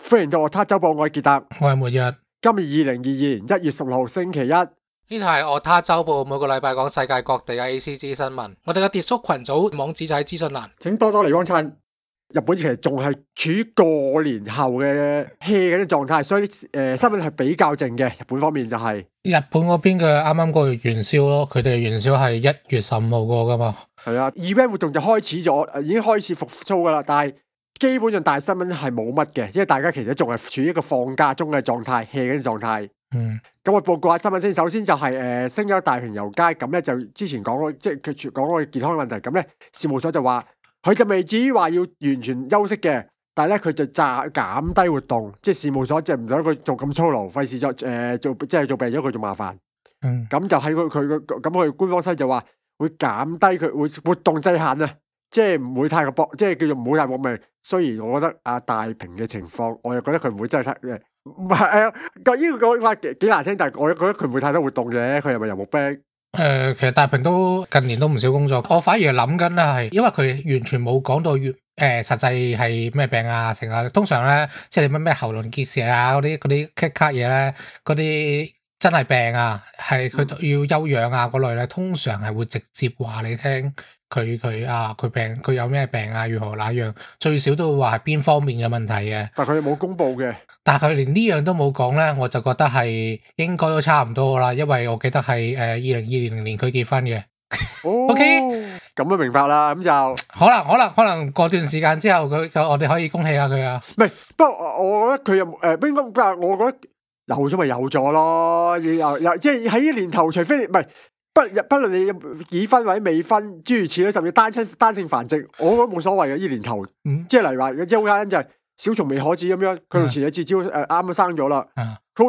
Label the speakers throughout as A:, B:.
A: 歡迎到我他周報，我係傑特，
B: 我係末日。
A: 今日2022年1月16號星期一。
B: 呢度係我他周報，每個禮拜講世界各地嘅 ACG 新聞。我哋嘅跌叔群組網址就喺資訊欄，
A: 請多多嚟幫襯。日本其實仲係處於過年後嘅 hea 嘅狀態，所以新聞係比較靜嘅。日本方面就係、
B: 日本嗰邊嘅啱啱過完元宵咯，佢哋元宵係1月15號過噶嘛。
A: 係啊 event 活動就開始咗，已經開始復甦噶啦，但係基本上大新聞係冇乜嘅，因為大家其實仲係處於一個放假中嘅狀態 hea 嘅狀態。咁我報告下新聞先。首先就係星洲大平遊街，咁咧就之前講過，即係佢講過健康嘅問題，咁咧事務所就話佢就未至於話要完全休息嘅，但係咧佢就減低活動，即係事務所即係唔想佢做咁粗勞，費事做即係做病咗佢仲麻煩。咁就喺佢官方西就話會減低佢會活動制限啊，即係唔會太過搏，即係叫做唔會太搏命。雖然我覺得阿大平嘅情況，我又覺得佢唔會真係太唔係呢個講法幾難聽，但係我覺得佢唔會太多活動嘅，佢係咪遊牧兵？
B: 其實大平都近年都唔少工作，我反而諗緊咧係，因為佢完全冇講到實際係咩病啊成啊，通常咧即係你咩喉嚨結石啊嗰啲咳卡嘢咧，嗰啲真係病啊，係佢要休養啊嗰類咧，通常係會直接話你聽佢病佢有咩病啊，如何那樣，最少都會話係邊方面嘅問題嘅。但
A: 佢冇公布嘅，
B: 但係佢連呢樣都冇講咧，我就覺得係應該都差唔多啦，因為我記得係2020年佢結婚嘅。OK，
A: 咁就明白啦，咁就
B: 可能過段時間之後我哋可以恭喜下佢啊。
A: 唔係，不過我覺得佢又應該，我覺得有咗咪有咗咯，又即係喺呢年頭，除非唔係不論你已婚或者未婚，諸如此類，甚至單性繁殖，我覺得冇所謂嘅。呢年頭，即係例如話，即係好簡單就係小蟲未可子咁樣，佢同前日節朝啱啱生咗啦，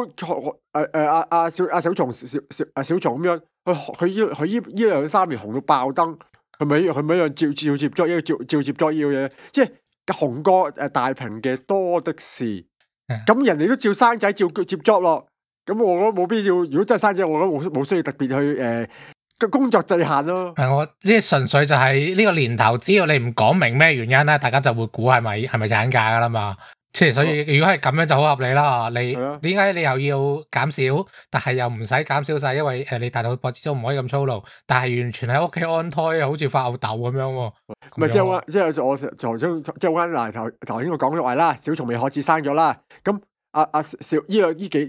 A: 佢小蟲咁樣，佢呢2-3年紅到爆燈，係咪一樣照接咗呢個照接咗呢個嘢？即係紅過大平嘅多的是。咁人哋都照生仔照接 job 咯，咁我覺得冇必要。如果真係生仔，我覺得冇需要特別去工作制限咯。
B: 我即係純粹就係呢個年頭，只要你唔講明咩原因咧，大家就會估係咪產假噶啦嘛。即係所以如果係咁樣就好合理啦。你點解你又要減少，但係又唔使減少晒，因為你大肚婆始終唔可以咁粗勞，但係完全喺屋企安胎，好似發吽豆咁樣喎。
A: 唔係即係我頭先即係好嗱頭先我講咗話啦，小蟲未可子生咗啦，咁小呢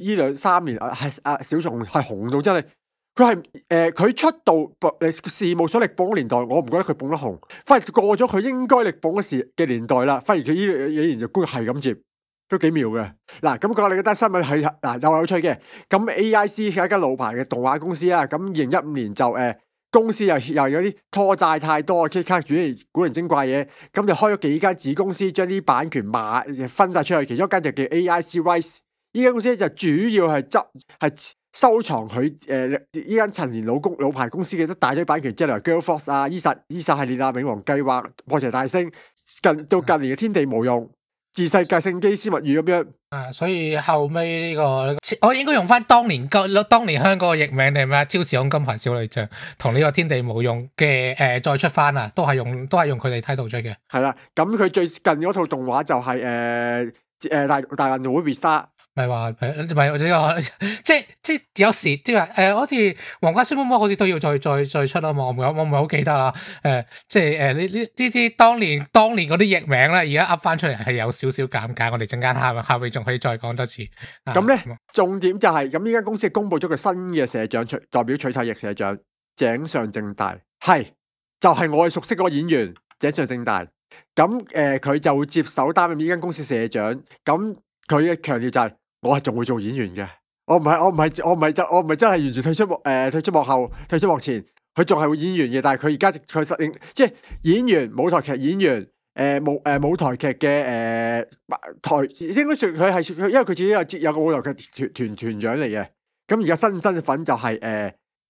A: 2-3年小蟲係紅到真係，佢係佢出道事務所力捧嘅年代，我唔覺得佢捧得紅，反而過咗佢應該力捧嘅年代啦，反而佢呢年就官係咁接，都幾妙嘅。嗱，咁講你嗰單新聞係又有趣嘅，咁 AIC 係一間老牌嘅動畫公司啦，咁2015年就公司又有啲拖債太多，K 卡主古靈精怪嘢，咁就開咗幾間子公司，將啲版權分晒出去，其中一間就叫 AIC Rice， 呢間公司就主要係收藏佢呢間陳年老牌公司嘅一大堆版權，即係例如 Girl Force 啊、伊薩系列啊、冥王計劃、破邪大星，近年嘅天地無用、自世界聖機斯密語咁樣。
B: 所以後尾呢個我應該用翻當年香港嘅譯名定係咩？超時空金牌少女像同呢個天地無用嘅再出翻啊，都係用佢哋title出嘅。
A: 係啦，咁佢最近嗰套動畫就係大運會 Vista。
B: 唔係話，唔係呢個，即有時即係好似皇家孫媽媽好似都要再出啊嘛，我唔係好記得啦。即係呢啲當年嗰啲譯名咧，而家噏翻出嚟係有少少尷尬。我哋陣間下邊仲可以再講多次。
A: 咁咧重點就係咁，呢間公司公布咗個新嘅社長代表取替役社長井上正大，就係我哋熟悉嗰個演員井上正大。咁佢就會接手擔任呢間公司社長。咁佢嘅強調就係我係仲會做演員嘅，我唔係真係完全退出幕後退出幕前，佢仲係會演員嘅。但係佢而家佢實應即係演員舞台劇演員舞台劇嘅應該算佢係因為佢自己有個舞台劇團長嚟嘅。咁而家新身份就係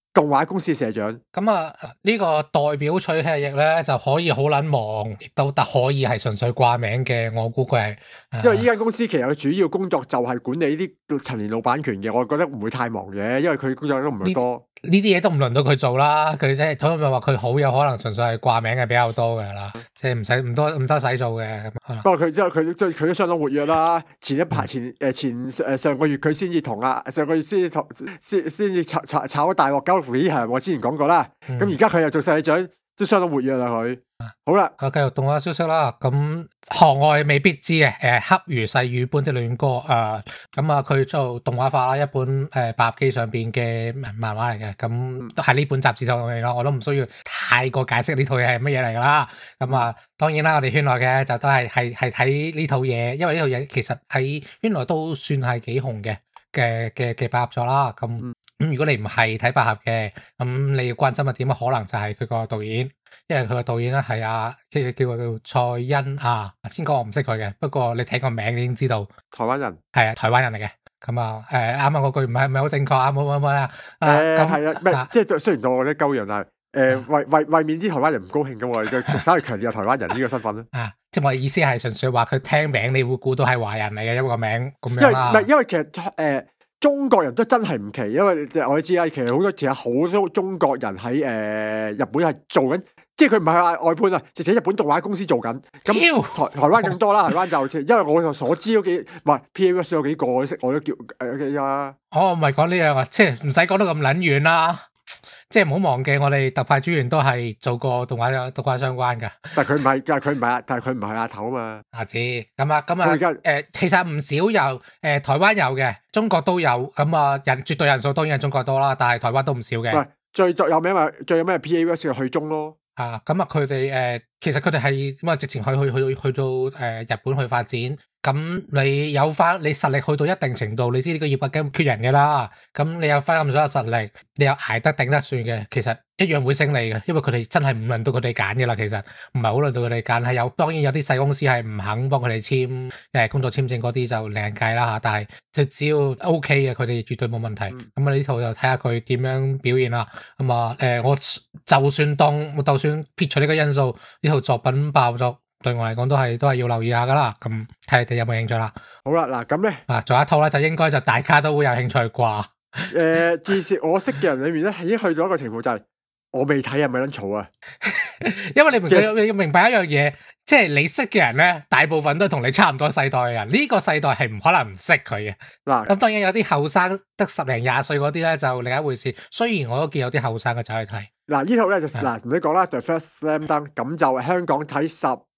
A: 動畫公司社長。
B: 咁啊，呢個代表取替役咧就可以好撚忙，亦都得可以係純粹掛名嘅。我估佢係，
A: 因為呢間公司其實佢主要工作就係管理呢啲陳年老版權嘅，我覺得唔會太忙嘅，因為佢工作都唔係多。
B: 呢啲嘢都唔輪到佢做啦，佢即係所以咪話佢好有可能純粹係掛名嘅比較多嘅啦，即係唔多使做嘅咁。
A: 不過佢之後佢都相當活躍啦。前上個月佢先至同上個月先至炒咗大鑊交虎係我之前講過啦。咁而家佢又做世長，都相當活躍啦佢。好啦，
B: 繼續動畫消息啦。咁行外未必知嘅，恰如細雨般的戀歌咁啊，佢做動畫化啦，一本白機上邊嘅漫畫嚟嘅，咁都係呢本雜誌上面咯，我都唔需要太過解釋呢套嘢係乜嘢嚟噶啦。咁啊，當然啦，我哋圈內嘅就都係睇呢套嘢，因為呢套嘢其實喺圈內都算係幾紅嘅百合作啦。咁如果你唔係睇百合嘅，咁你要關心嘅點可能就係佢個導演。因為佢個導演咧係叫蔡恩先講我唔識佢嘅，不過你睇個名你已經知道
A: 台灣人
B: 係台灣人嚟嘅。咁啊啱啱嗰句唔係好正確啊，冇啦。
A: 係啊，即係雖然我啲鳩樣，但係為免啲台灣人唔高興咁，我哋就稍微強調台灣人呢個身份啦。
B: 即係我意思係純粹話佢聽名你會估到係華人嚟嘅一個名咁樣啦。
A: 因為其實中國人都真係唔奇，因為我知啦，其實好多中國人喺日本係做緊。即係佢唔係外判啊，直情日本動畫公司做緊。咁台灣更多啦，台灣就因為我所知嗰幾唔係 PAS 有幾個我都叫
B: 我唔係講呢樣啊，即係唔使講得咁撚遠啦。即係唔好忘記我哋特派專員都係做過動畫相關㗎。
A: 但係佢唔係阿頭啊嘛。
B: 知咁啊，其實唔少有台灣有嘅，中國都有咁啊，絕對人數當然係中國多啦，但係台灣都唔少嘅。
A: 唔係最有名 PAS 嘅去中咯。
B: 咁佢哋其實佢哋係咁啊，直情去到日本去發展。咁你有翻你實力去到一定程度，你知呢個業界咁缺人嘅啦。咁你有翻咁多實力，你又捱得頂得算嘅，其實一樣會升你嘅，因為佢哋真係唔輪到佢哋揀嘅啦。其實唔係好輪到佢哋揀，係當然有啲細公司係唔肯幫佢哋簽工作簽證嗰啲就另計啦嚇。但係就只要 OK 嘅，佢哋絕對冇問題。咁啊呢套就睇下佢點樣表現啦。咁啊我就算撇除呢個因素，呢套作品爆作。對我嚟講都係要留意下噶啦，咁睇你哋有冇興趣啦。
A: 好啦，嗱咁咧，
B: 仲有一套咧就應該就大家都會有興趣啩。
A: 至少我識嘅人裏面咧，已經去咗一個情況就係我未睇係咪撚嘈啊？
B: 因為你要明白一樣嘢，即係你識嘅人咧，大部分都係同你差唔多世代嘅人，呢個世代係唔可能唔識佢嘅。嗱，咁當然有啲後生得10零20歲嗰啲咧就另一回事。雖然我都見有啲後生嘅走去睇。嗱
A: 呢套咧就同你講啦，The First Slam Dunk 咁就香港喺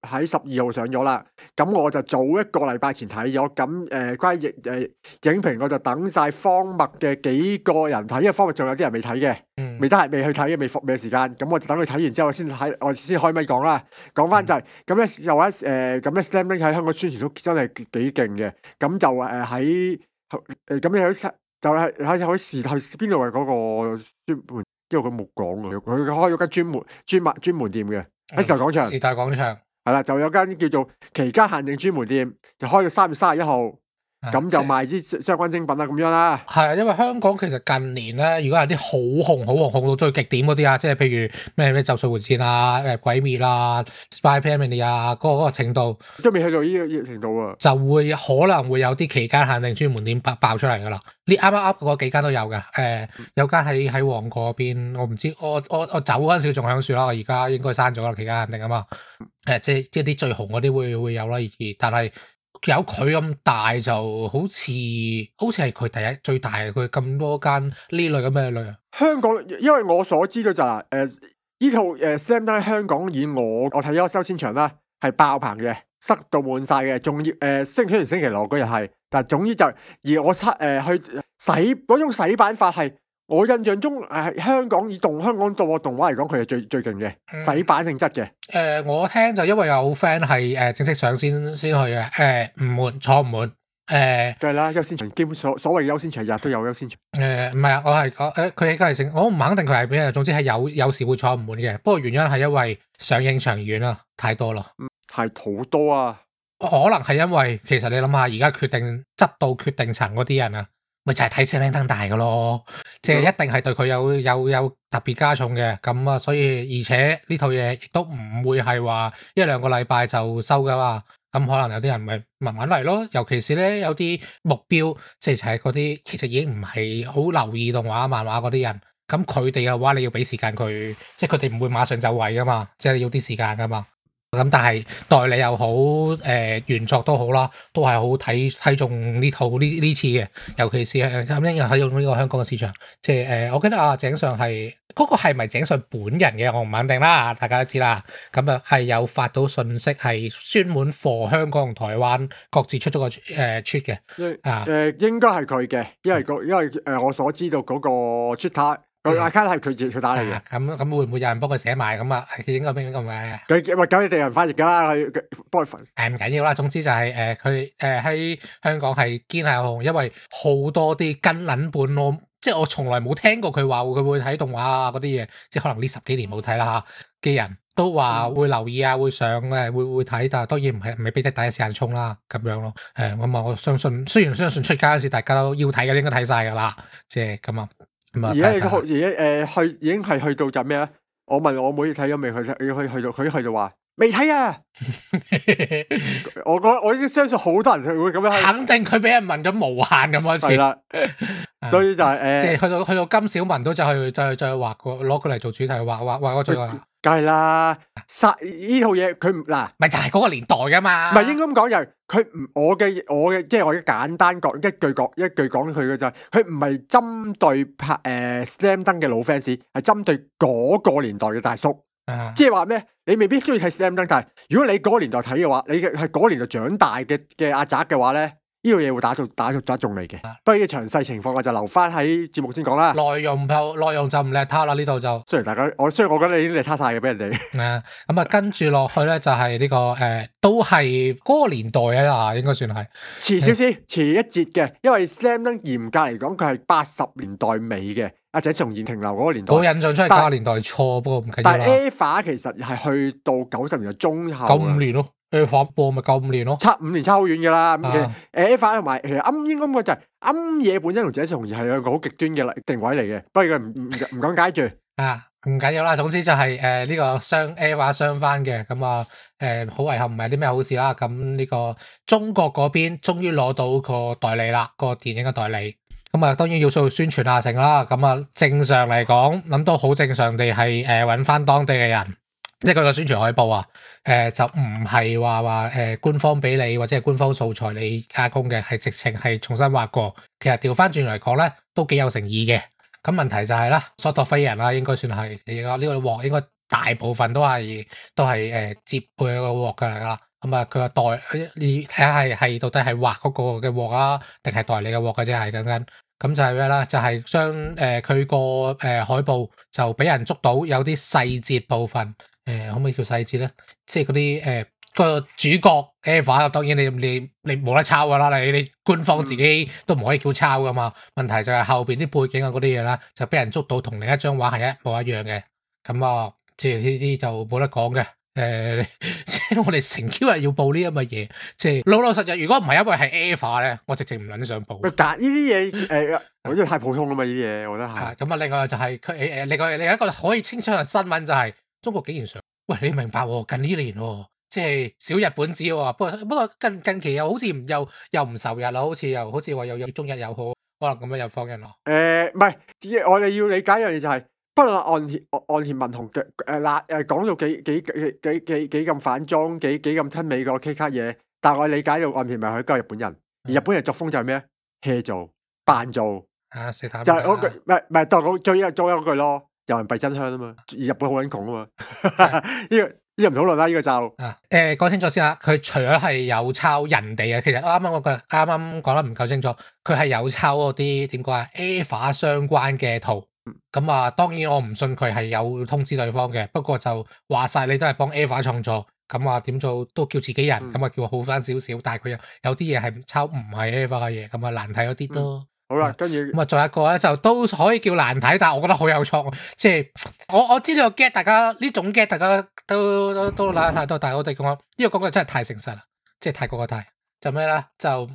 A: 12號上咗啦。咁我就早一個禮拜前睇咗。咁關於影評我就等晒方墨嘅幾個人睇，因為方墨仲有啲人未睇嘅，未去睇嘅，未時間。咁我就等佢睇完之後我先開咪講啦。講翻就係咁咧，又咁咧 Slam Dunk 喺香港宣傳都真係幾勁嘅。咁就喺咁有就係喺時代邊度係嗰個專門。因為佢冇講啊，佢開咗間專門店嘅喺時代廣場。
B: 時代廣場
A: 係啦，就有間叫做期間限定專門店，就開到3月31號，咁就賣啲相關精品啦，咁樣啦。
B: 係啊，因為香港其實近年咧，如果有啲好紅到最極點嗰啲啊，即係譬如咩咒術迴戰啊、鬼滅啊、Spy Family 啊，嗰個程度
A: 都未去到呢個程度啊，
B: 就會可能會有啲期間限定專門店爆出嚟噶啦。你啱啱嗰幾間都有嘅，有間喺黃嗰邊，我唔知，我走嗰陣時仲響樹啦，我而家應該閂咗啦，期間限定啊嘛。即係啲最紅嗰啲會有啦，但係。有佢咁大就好似係佢最大嘅，佢咁多間呢類咁嘅類啊。
A: 香港因為我所知道就係呢套Slam Dunk 香港以我睇咗優先場啦，係爆棚嘅，塞到滿晒嘅，仲要星期六嗰日係，但係總之就而我去洗嗰種洗版法係。我印象中香港以香港動畫嚟講，佢係最勁嘅洗版性質嘅。
B: 我聽就因為有 friend 係正式上先去嘅，唔滿坐唔滿。
A: 梗係啦，優先場基本所謂優先場日都有優先場。
B: 唔係啊，我係佢應該係我唔肯定佢係邊，總之係有時會坐唔滿嘅。不過原因係因為上映場遠啊，太多啦。
A: 係好多啊！
B: 可能係因為其實你諗下，而家執到決定層嗰啲人啊。 咪就係睇閃靈燈大嘅咯，即係一定係對佢有特別加重嘅，咁啊，所以而且呢套嘢亦都唔會係話一兩個禮拜就收噶嘛，咁可能有啲人咪慢慢嚟咯，尤其是咧有啲目標，即係嗰啲其實已經唔係好留意動畫漫畫嗰啲人，咁佢哋嘅話你要俾時間佢，即係佢哋唔會馬上就位噶嘛，即係要啲時間噶嘛。咁但係代理又好，原作都好啦，都係好睇中呢套呢次嘅，尤其是咁又睇中呢個香港嘅市場。即係我記得阿井上係嗰個係咪井上本人嘅，我唔肯定啦，大家都知啦。咁啊係有發到信息係專門 for 香港同台灣各自出咗個出嘅啊。
A: 應該係佢嘅，因為我所知道嗰個 Twitter。個 account 係佢自己打嚟嘅，
B: 咁會唔會有人幫佢寫埋咁啊？應該唔係。
A: 咁你哋人翻譯噶啦，佢幫佢份。
B: 唔緊要啦，總之就係佢喺香港係堅係紅，因為好多啲跟撚本咯，即係我從來冇聽過佢話佢會睇動畫啊嗰啲嘢，即係可能呢10幾年冇睇啦嚇嘅人都話會留意啊，會上會睇，但係當然唔係未必得第一時間衝啦咁樣咯。咁啊，我相信雖然相信出街嗰時大家都要睇嘅，應該睇晒㗎啦，即係咁啊。
A: 而家已經係去到就咩啊？我問我妹睇咗未？佢去到話未睇啊！我已經相信好多人會咁樣。
B: 肯定佢俾人問咗無限咁多次。
A: 係啦，所以就係
B: 即係去到金小文都就去畫過，攞佢嚟做主題畫嗰種。
A: 梗係啦，呢套嘢佢唔嗱，
B: 咪就係嗰個年代噶嘛。
A: 唔係應該咁講就係佢唔我嘅，即係我簡單講一句講佢嘅就係佢唔係針對拍Slam Dunk 嘅老 fans，係針對嗰個年代嘅大叔。即係話咩？你未必中意睇 Slam Dunk，但係如果你嗰個年代睇嘅話，你係嗰年代長大嘅阿宅嘅話咧。呢個嘢會打中你嘅，不過呢個詳細情況我就留翻喺節目先講啦。內容就唔叻他啦，呢度就雖然我覺得你已經叻他晒嘅俾人哋。
B: 咁啊跟住落去咧就係呢個都係嗰個年代啊，應該算係
A: 遲少少，遲一截嘅，因為 Slam Dunk 嚴格嚟講佢係80年代尾嘅，阿井上彥停留嗰個年代。
B: 我印象出係90年代初，不過唔緊要啦。
A: 但係 EVA 其實係去到90年代中後。
B: 95年咯。反播咪95年咯，
A: 差5年差好遠噶啦。咁嘅EVA同埋其實應該咁講就係嘢本身同井上彥係兩個好極端嘅定位嚟嘅，不過佢唔講解住。
B: 唔緊要啦，總之就係呢個EVA 雙翻嘅，咁啊好遺憾唔係啲咩好事啦。咁呢個中國嗰邊終於攞到個代理啦，個電影嘅代理。咁啊當然要做宣傳啊成啦。咁啊正常嚟講諗到好正常地係揾翻當地嘅人。即係佢個宣傳海報啊，就唔係話官方俾你或者係官方素材你加工嘅，係直情係重新畫過。其實調翻轉嚟講咧，都幾有誠意嘅。咁問題就係啦，索托菲人啦，應該算係呢個鑊，應該大部分都係接配個鑊㗎啦。咁啊，佢個代你睇下係到底係畫嗰個嘅鑊啊，定係代理嘅鑊嘅啫，係咁樣。咁就係咩啦？就係將佢個海報就俾人捉到有啲細節部分。可唔可以叫細節咧？即係嗰啲個主角 EVA，當然你冇得抄噶啦，你官方自己都唔可以叫抄噶嘛。問題就係後邊啲背景啊嗰啲嘢啦，就俾人捉到同另一張畫係一模一樣嘅。咁啊，即係呢啲就冇得講嘅。我哋成 Q 日要報呢咁嘅嘢，即係老實實。如果唔係因為係 EVA 咧，我直情唔撚想報。
A: 但呢啲嘢我覺得太普通啦嘛，呢啲嘢我覺得係。
B: 咁啊，另外就係佢另一個可以清楚嘅新聞就係。中國竟然上，喂，你明白喎？近呢年即係小日本子喎，不過近期又好似又唔仇日啦，好似話有中日友好，可能咁樣又放人咯。
A: 唔係，我哋要理解一樣嘢就係，不論岸田文雄嘅講到幾咁反中，幾咁親美個 K 卡嘢，但係我理解到岸田咪係一個日本人，而日本人作風就係咩？hea 做，扮做，就係嗰句，唔係，當我最一嗰句咯。有人幣真香啊嘛，而日本好撚窮啊嘛，呢個唔討論啦，呢個就
B: 講清楚先啦。佢除咗係有抄人哋嘅，其實啱啱講得唔夠清楚，佢係有抄嗰啲點講啊 EVA 相關嘅圖。咁啊，當然我唔信佢係有通知對方嘅，不過就話晒你都係幫 EVA 創作，咁啊點做都叫自己人，咁啊叫好翻少少，但係佢有啲嘢係抄唔係 EVA 嘅嘢，咁啊難睇咗啲咯。
A: 好啦，跟住
B: 咁啊，仲有一個咧，就都可以叫難睇，但係我覺得好有創，即係我知道個 get，大家呢種 get，大家都拉太多，但係我哋講呢個講嘅真係太誠實啦，即係太過個太，就咩咧？就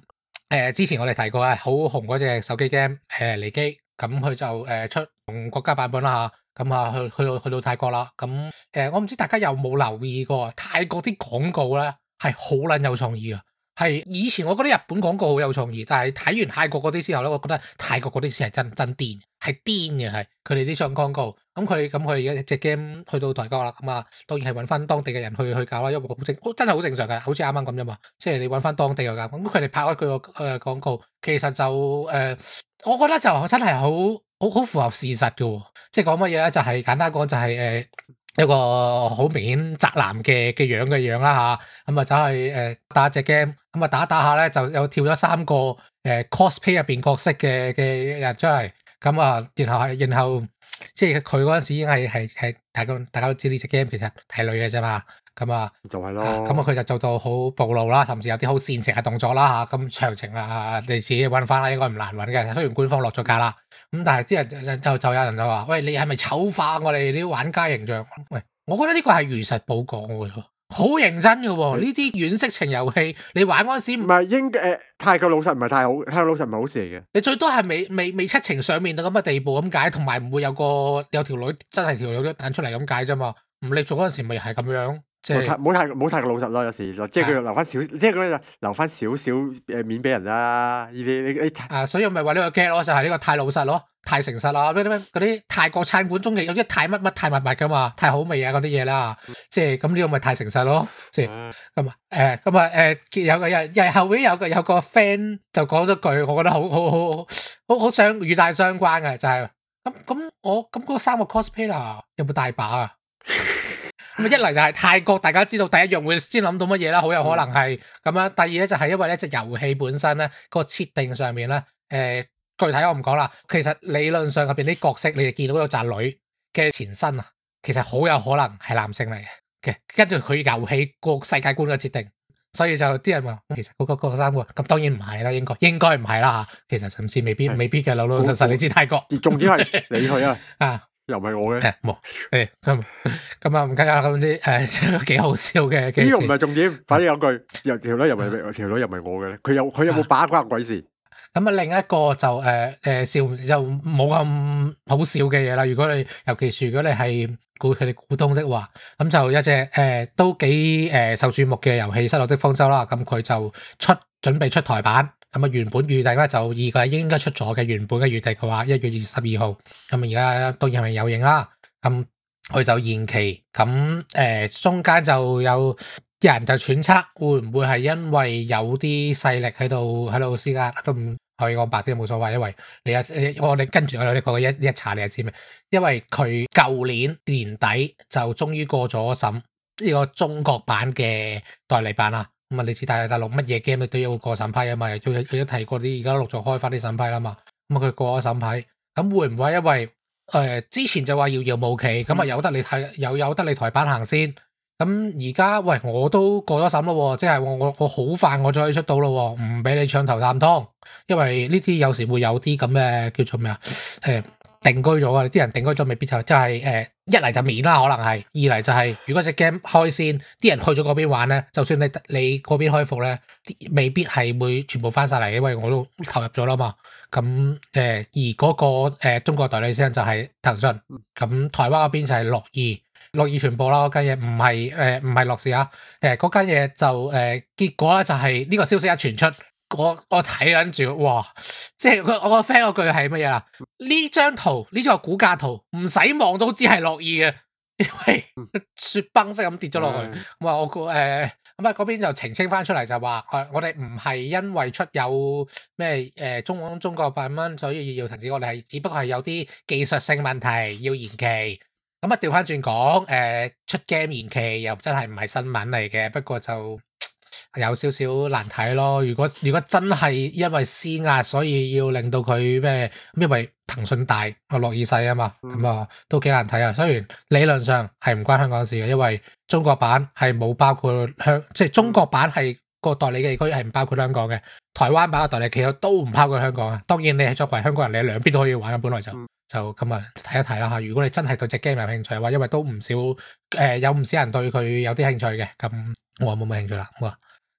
B: 之前我哋提過啊，好紅嗰隻手機 game 離機，咁佢就出同國家版本啦嚇，咁啊去到泰國啦，咁我唔知大家有冇留意過泰國啲廣告咧係好撚有創意啊！係以前我覺得日本廣告好有創意，但係睇完泰國嗰啲之後咧，我覺得泰國嗰啲先係真癲，係癲嘅係佢哋啲上廣告。咁佢而家隻 game 去到台國啦，咁啊當然係揾翻當地嘅人去搞啦，因為真係好正常嘅，好似啱啱咁啫嘛。即係你揾翻當地嘅搞，咁佢哋拍開佢個廣告，其實就我覺得就真係好符合事實嘅喎。即係講乜嘢咧？就係簡單講就係一個好明顯宅男嘅樣啦嚇，咁啊走去打隻 game，咁啊打下咧就有跳咗3個cosplay 入邊角色嘅人出嚟，咁啊然後即係佢嗰陣時已經係大家都知呢隻 game 其實係女嘅啫嘛，咁啊
A: 就係咯，
B: 咁啊佢就做到好暴露啦，甚至有啲好煽情嘅動作啦嚇，咁詳情啊你自己揾翻啦，應該唔難揾嘅，雖然官方落咗架啦。咁但係啲人就有人就話：喂，你係咪醜化我哋啲玩家形象？喂，我覺得呢個係如實報講嘅喎，好認真嘅喎。呢啲軟色情遊戲，你玩嗰陣時
A: 唔係泰國老實唔係太好，泰國老實唔係好事嚟嘅。
B: 你最多係未七情上面到咁嘅地步咁解，同埋唔會有條女真係條女都彈出嚟咁解啫嘛。唔你做嗰陣時咪係咁樣。
A: 冇太過老實咯，有時即係佢留翻少，即係咁樣留翻少少面俾人啦。呢啲
B: 所以我咪話呢個 get 咯，就係呢個太老實咯，太誠實啦。嗰啲泰國餐館中意有啲太乜太密噶嘛，太好味啊嗰啲嘢啦。即係咁呢個咪太誠實咯。即係有個人後邊有個 friend 就講咗句，我覺得好相語帶相關嘅，就係咁嗰3個 cosplayer 有冇大把啊？咁一嚟就係泰國，大家知道第一樣會先諗到乜嘢啦，好有可能係咁樣。第二咧就係因為咧隻遊戲本身咧個設定上面咧，具體我唔講啦。其實理論上入邊啲角色，你哋見到有宅女嘅前身啊，其實好有可能係男性嚟嘅。跟住佢遊戲個世界觀嘅設定，所以就啲人話其實嗰3個咁當然唔係啦，應該唔係啦嚇。其實甚至未必嘅，老實你知泰國。
A: 重點係你去啊。又唔係我嘅，
B: 冇咁啊唔緊要啦，咁啲幾好笑嘅。
A: 呢個唔係重點，反正有句條女又唔係我嘅咧，佢有冇把關鬼事？
B: 咁啊另一個就笑就冇咁好笑嘅嘢啦。如果你係佢哋股東的話，咁就一隻都幾受注目嘅遊戲《失落的方舟》啦。咁佢就準備出台版。咁啊，原本預定咧就2個應該出咗嘅，原本嘅預定嘅話1月22號。咁而家當然係有影啦。咁佢就延期。咁中間就有人就揣測會唔會係因為有啲勢力喺度施壓，都唔可以講白啲冇所謂，因為我哋跟住我哋講一查你就知咩？因為佢舊年年底就終於過咗審呢個中國版嘅代理版啦。咁啊，你知大陸乜嘢 game 都要過審批啊嘛，佢都提過啲，而家陸續開翻啲審批啦嘛。咁佢過咗審批，咁會唔會因為之前就話遙遙無期，咁啊有得你台版行先？咁而家喂我都過咗審咯，即係我好快我就可以出到咯，唔俾你搶頭啖湯，因為呢啲有時會有啲咁嘅叫做咩啊？定居咗啊！啲人定居咗未必就係一嚟就免啦，可能係二嚟就係如果隻 game 開先，啲人去咗嗰邊玩咧，就算你嗰邊開服咧，未必係會全部翻晒嚟，因為我都投入咗啦嘛。咁而嗰個中國代理商就係騰訊，咁台灣嗰邊就係樂意傳播啦。嗰間嘢唔係樂視啊，嗰間嘢就結果咧就係呢個消息一傳出。我睇緊住，哇！即係我個 friend 嗰句係乜嘢啦？呢張圖呢個股價圖唔使望都知係樂意嘅，因為雪崩式咁跌咗落去。咁啊，咁啊嗰邊就澄清翻出嚟就話，我哋唔係因為出有咩中國版本所以要停止，我哋係只不過係有啲技術性問題要延期。咁啊調翻轉講，出 game 延期又真係唔係新聞嚟嘅，不過就。有少少難睇咯。如果真係因為施壓，所以要令到佢咩？因為騰訊大，樂意細啊嘛，咁啊都幾難睇啊。雖然理論上係唔關香港事嘅，因為中國版係冇包括即係中國版係個代理嘅地區係唔包括香港嘅，台灣版嘅代理其實都唔包括香港啊。當然你係作為香港人，你兩邊都可以玩嘅，本來就咁啊睇一睇啦嚇。如果你真係對隻 game 有興趣嘅話，因為都唔少有唔少人對佢有啲興趣嘅，咁我冇乜興趣啦。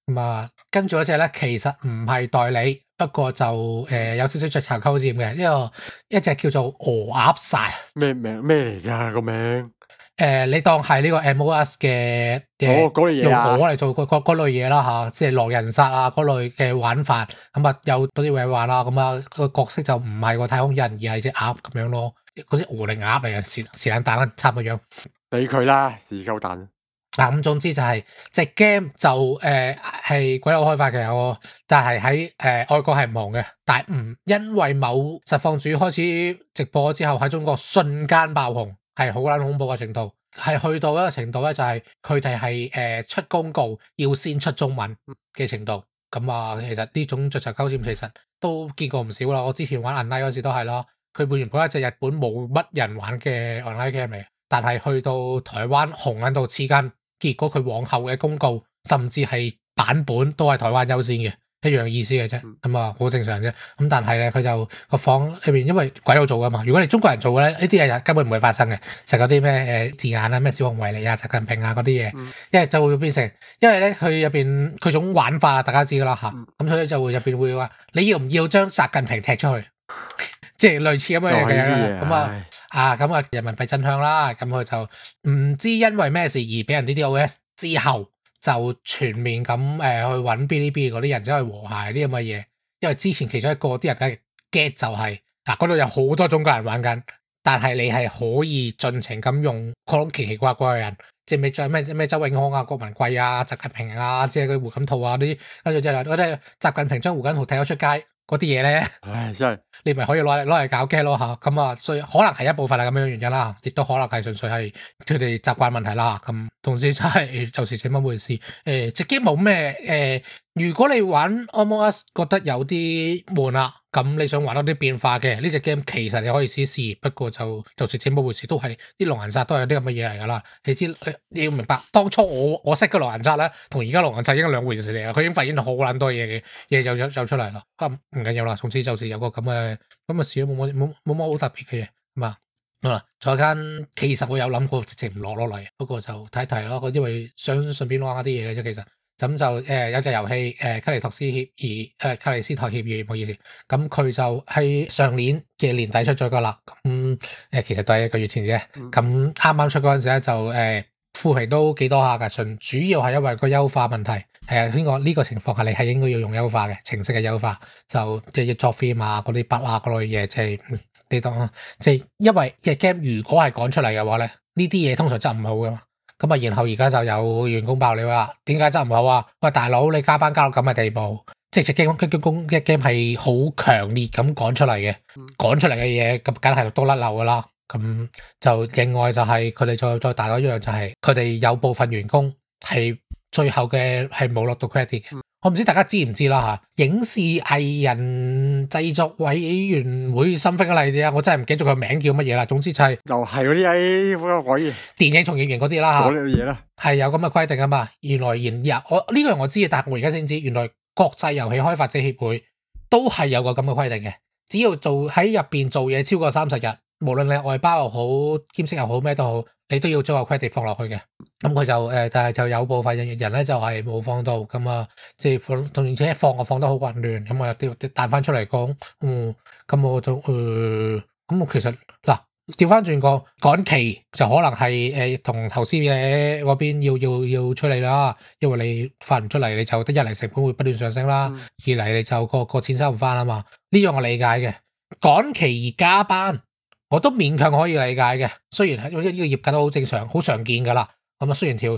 B: 咁啊，跟住嗰隻咧其實唔係代理，不過就有少少雀巢鳩佔嘅，一隻叫做鵝鴨晒。
A: 咩嚟㗎個名？
B: 你當係呢個 MOS 嘅
A: 嗰類嘢
B: 用
A: 啊
B: 鵝嚟做嗰類嘢啦嚇，即係狼人殺啊嗰類嘅玩法，咁啊有多啲嘢玩啦，咁啊個角色就唔係個太空人，而係隻鴨咁樣咯，嗰隻鵝定鴨嚟嘅，是但蛋差唔多樣。
A: 俾佢啦，是鳩蛋。
B: 嗱咁總之就係隻 game 就係鬼佬開發嘅，但係喺外國係唔紅嘅，但係唔因為某實況主開始直播之後喺中國瞬間爆紅，係好撚恐怖嘅程度，係去到一個程度咧就係佢哋係出公告要先出中文嘅程度。咁啊，其實呢種雀巢鳩佔其實都見過唔少啦。我之前玩 online 嗰時都係啦，佢原本一隻日本冇乜人玩嘅 online game 嚟，但係去到台灣紅喺度黐筋。結果佢往後嘅公告，甚至係版本都係台灣優先嘅，一樣意思嘅啫。咁啊，好正常啫。咁但係咧，佢就個房裏邊，因為鬼佬做噶嘛。如果你中國人做嘅咧，呢啲嘢根本唔會發生嘅。就嗰啲咩字眼啊，咩小熊維尼啊、習近平啊嗰啲嘢，因為就會變成，因為咧佢入邊佢種玩法啊，大家知噶啦嚇。咁所以就會入邊會話，你要唔要將習近平踢出去？即係類似咁嘅嘢咁咁啊，人民幣真香啦，咁佢就唔知因為咩事而俾人 DDoS 之後，就全面咁去揾 Bilibili 嗰啲人走去和諧啲咁嘅嘢，因為之前其中一個啲人嘅 get 就係嗰度有好多中國人玩緊，但係你係可以盡情咁用各種奇奇怪怪嘅人，即係咩周永康啊、郭文貴啊、習近平啊，即係佢胡錦濤啊啲，跟住即係嗰啲習近平將胡錦濤踢咗出街。嗰啲嘢咧，
A: 唉，真係
B: 你咪可以攞嚟搞 game 咯嚇，咁啊，所以可能係一部分係咁樣原因啦，亦都可能係純粹係佢哋習慣問題啦。咁總之真係就是這麼回事。隻 game 冇咩如果你玩 Among Us 覺得有啲悶啦，咁你想玩多啲變化嘅呢隻 game，其實你可以試試。不過就是這麼回事，都係啲狼人殺都係有啲咁嘅嘢嚟㗎啦。你要明白，當初我識嘅狼人殺咧，同而家狼人殺已經兩回事嚟啊！佢已經發現好撚多嘢就出嚟啦。唔緊要啦，總之就是有個咁嘅事都冇乜好特別嘅嘢咁啊。好啦，再間其實我有諗過直情唔落嚟，不過就睇睇咯，因為想順便玩下啲嘢嘅啫。其實咁就有隻遊戲克里斯托協議唔好意思，咁佢就喺上年嘅年底出咗噶啦。咁其實都係1個月前啫。咁啱啱出嗰陣時咧就負評都幾多下㗎，主要係因為個優化問題。呢個情況下你係應該要用優化嘅程式嘅優化，就即係要作 film 啊嗰啲筆啊嗰類嘢，即係你當即係因為隻 game 如果係趕出嚟嘅話咧，呢啲嘢通常執唔好㗎嘛。咁啊，然後而家就有員工爆料話，點解執唔好啊？喂，大佬你加班加到咁嘅地步，即係隻 game 係好強烈咁趕出嚟嘅，趕出嚟嘅嘢咁梗係多甩漏㗎啦。咁就另外就係佢哋再大多一樣就係佢哋有部分員工係最後嘅係冇落到 credit 嘅。我唔知大家知唔知啦嚇，影視藝人製作委員會審分嘅例子啊，我真係唔記得咗佢名叫乜嘢啦。總之就係
A: 又係嗰啲嗰個鬼
B: 電影從業員嗰啲啦嚇，
A: 嗰類嘢啦，
B: 係有咁嘅規定啊嘛。原來我呢個我知嘅，但係我而家先知，原來國際遊戲開發者協會都係有個咁嘅規定嘅，只要喺入邊做嘢超過30日。無論你外包又好，兼職又好，咩都好，你都要將個 credit 放落去嘅。咁佢就但係就有部分人咧就係冇放到，咁啊，即係而且放得好混亂，咁啊又彈翻出嚟講，咁我就咁我其實嗱調翻轉個趕期就可能係同投資嘅嗰邊要催你啦，因為你發唔出嚟，你就得一嚟成本會不斷上升啦，二嚟你就個錢收唔翻啊嘛。呢樣我理解嘅，趕期而加班。我都勉強可以理解嘅，雖然係呢個業界都好正常、好常見噶啦。咁啊，雖然條